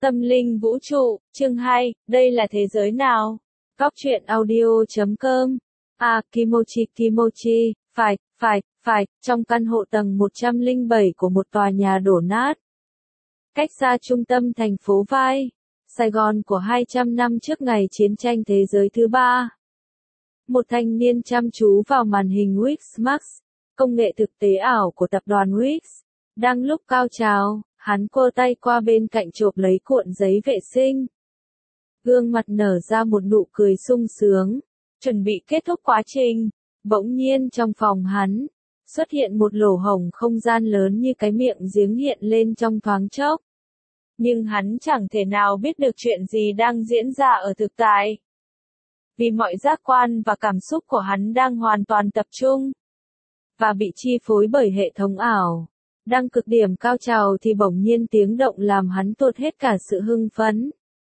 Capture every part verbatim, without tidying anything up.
Tâm linh vũ trụ, chương hai, đây là thế giới nào? Góc truyện audio chấm com. À, Kimochi Kimochi, phải, phải, phải, trong căn hộ tầng một trăm lẻ bảy của một tòa nhà đổ nát. Cách xa trung tâm thành phố Vai, Sài Gòn của hai trăm năm trước ngày chiến tranh thế giới thứ ba. Một thanh niên chăm chú vào màn hình Wixmax, công nghệ thực tế ảo của tập đoàn Wix. Đang lúc cao trào, hắn quơ tay qua bên cạnh chộp lấy cuộn giấy vệ sinh. Gương mặt nở ra một nụ cười sung sướng, chuẩn bị kết thúc quá trình. Bỗng nhiên trong phòng hắn, xuất hiện một lỗ hổng không gian lớn như cái miệng giếng hiện lên trong thoáng chốc. Nhưng hắn chẳng thể nào biết được chuyện gì đang diễn ra ở thực tại. Vì mọi giác quan và cảm xúc của hắn đang hoàn toàn tập trung và bị chi phối bởi hệ thống ảo. Đang cực điểm cao trào thì bỗng nhiên tiếng động làm hắn tuột hết cả sự hưng phấn.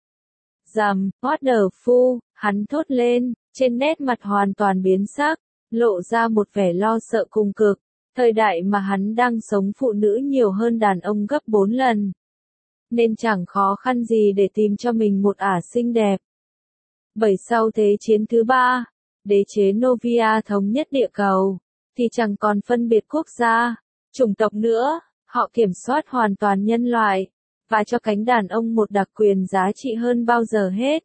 Dầm, what the fu, hắn thốt lên, trên nét mặt hoàn toàn biến sắc, lộ ra một vẻ lo sợ cùng cực. Thời đại mà hắn đang sống phụ nữ nhiều hơn đàn ông gấp bốn lần. Nên chẳng khó khăn gì để tìm cho mình một ả xinh đẹp. Bởi sau Thế chiến thứ ba, đế chế Novia thống nhất địa cầu, thì chẳng còn phân biệt quốc gia, chủng tộc nữa, họ kiểm soát hoàn toàn nhân loại, và cho cánh đàn ông một đặc quyền giá trị hơn bao giờ hết.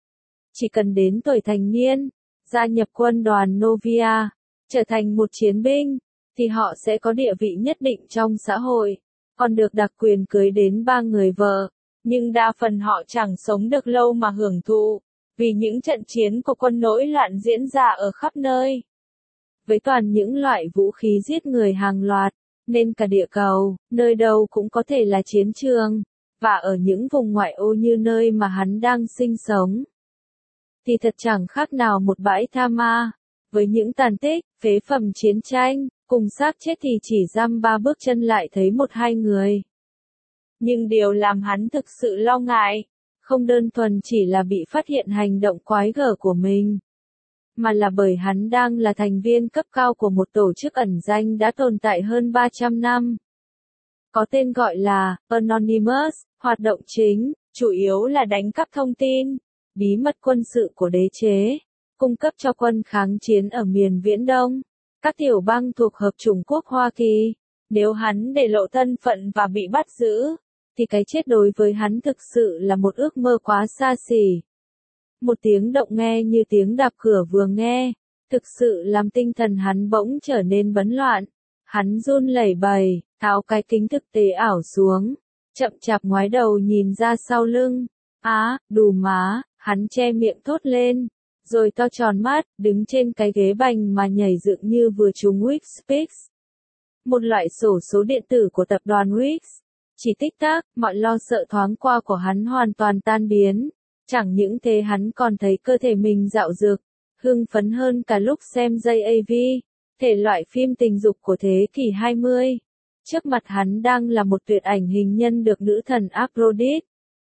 Chỉ cần đến tuổi thành niên, gia nhập quân đoàn Novia, trở thành một chiến binh, thì họ sẽ có địa vị nhất định trong xã hội, còn được đặc quyền cưới đến ba người vợ, nhưng đa phần họ chẳng sống được lâu mà hưởng thụ, vì những trận chiến của quân nổi loạn diễn ra ở khắp nơi. Với toàn những loại vũ khí giết người hàng loạt, nên cả địa cầu, nơi đâu cũng có thể là chiến trường, và ở những vùng ngoại ô như nơi mà hắn đang sinh sống, thì thật chẳng khác nào một bãi tha ma, với những tàn tích, phế phẩm chiến tranh, cùng xác chết thì chỉ dăm ba bước chân lại thấy một hai người. Nhưng điều làm hắn thực sự lo ngại, không đơn thuần chỉ là bị phát hiện hành động quái gở của mình, mà là bởi hắn đang là thành viên cấp cao của một tổ chức ẩn danh đã tồn tại hơn ba trăm năm. Có tên gọi là Anonymous, hoạt động chính, chủ yếu là đánh cắp thông tin, bí mật quân sự của đế chế, cung cấp cho quân kháng chiến ở miền Viễn Đông, các tiểu bang thuộc Hợp chủng quốc Hoa Kỳ. Nếu hắn để lộ thân phận và bị bắt giữ, thì cái chết đối với hắn thực sự là một ước mơ quá xa xỉ. Một tiếng động nghe như tiếng đạp cửa vừa nghe, thực sự làm tinh thần hắn bỗng trở nên bấn loạn. Hắn run lẩy bẩy, tháo cái kính thực tế ảo xuống, chậm chạp ngoái đầu nhìn ra sau lưng. Á, đù má, hắn che miệng thốt lên, rồi to tròn mắt, đứng trên cái ghế bành mà nhảy dựng như vừa trúng Wixpix. Một loại xổ số điện tử của tập đoàn Wix. Chỉ tích tắc, mọi lo sợ thoáng qua của hắn hoàn toàn tan biến. Chẳng những thế hắn còn thấy cơ thể mình dạo dực, hưng phấn hơn cả lúc xem dây a vê, thể loại phim tình dục của thế kỷ hai mươi. Trước mặt hắn đang là một tuyệt ảnh hình nhân được nữ thần Aphrodite,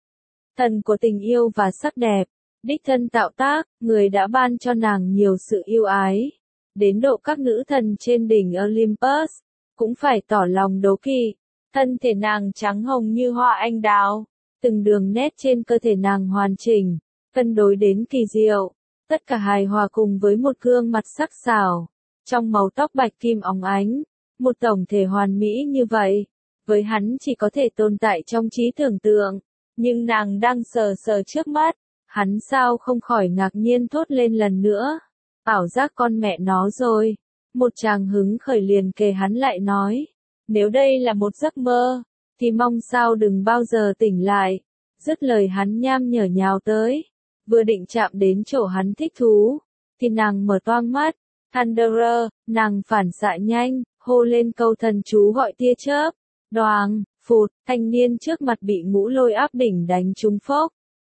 thần của tình yêu và sắc đẹp, đích thân tạo tác, người đã ban cho nàng nhiều sự yêu ái, đến độ các nữ thần trên đỉnh Olympus cũng phải tỏ lòng đố kỵ. Thân thể nàng trắng hồng như hoa anh đào, từng đường nét trên cơ thể nàng hoàn chỉnh, cân đối đến kỳ diệu, tất cả hài hòa cùng với một gương mặt sắc sảo, trong màu tóc bạch kim óng ánh, một tổng thể hoàn mỹ như vậy, với hắn chỉ có thể tồn tại trong trí tưởng tượng, nhưng nàng đang sờ sờ trước mắt, hắn sao không khỏi ngạc nhiên thốt lên lần nữa, ảo giác con mẹ nó rồi. Một chàng hứng khởi liền kề hắn lại nói, nếu đây là một giấc mơ, thì mong sao đừng bao giờ tỉnh lại. Dứt lời hắn nham nhở nhào tới, vừa định chạm đến chỗ hắn thích thú, thì nàng mở toang mắt, Thunderer, nàng phản xạ nhanh, hô lên câu thần chú gọi tia chớp, đoàng, phụt, thanh niên trước mặt bị ngũ lôi áp đỉnh đánh trúng phốc.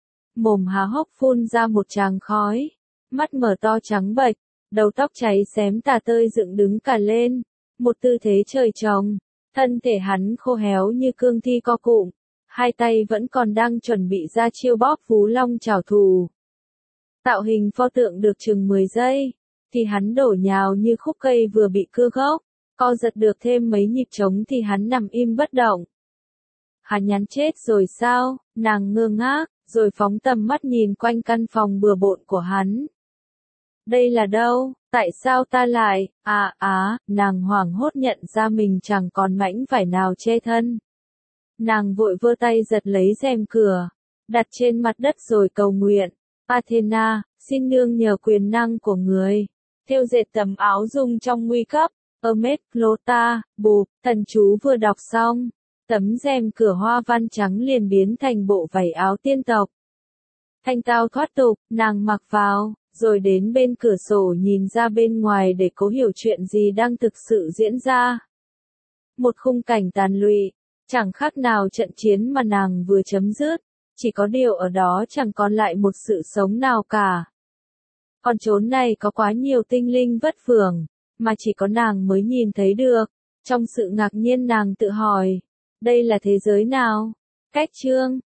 Mồm há hốc phun ra một tràng khói, mắt mở to trắng bệch, đầu tóc cháy xém tà tơi dựng đứng cả lên, một tư thế trời trồng. Thân thể hắn khô héo như cương thi co cụm, hai tay vẫn còn đang chuẩn bị ra chiêu bóp Phú Long trảo thù. Tạo hình pho tượng được chừng mười giây, thì hắn đổ nhào như khúc cây vừa bị cưa gốc, co giật được thêm mấy nhịp trống thì hắn nằm im bất động. Hắn nhắn chết rồi sao? Nàng ngơ ngác, rồi phóng tầm mắt nhìn quanh căn phòng bừa bộn của hắn. Đây là đâu? Tại sao ta lại? À á, nàng hoảng hốt nhận ra mình chẳng còn mảnh vải nào che thân. Nàng vội vơ tay giật lấy rèm cửa, đặt trên mặt đất rồi cầu nguyện. Athena, xin nương nhờ quyền năng của người, thêu dệt tấm áo dung trong nguy cấp. Hermes, Clota, bụp, thần chú vừa đọc xong, tấm rèm cửa hoa văn trắng liền biến thành bộ vải áo tiên tộc. Thanh tao thoát tục, nàng mặc vào, rồi đến bên cửa sổ nhìn ra bên ngoài để cố hiểu chuyện gì đang thực sự diễn ra. Một khung cảnh tàn lụy, chẳng khác nào trận chiến mà nàng vừa chấm dứt, chỉ có điều ở đó chẳng còn lại một sự sống nào cả. Con chốn này có quá nhiều tinh linh vất vưởng, mà chỉ có nàng mới nhìn thấy được. Trong sự ngạc nhiên nàng tự hỏi, đây là thế giới nào? Cách chương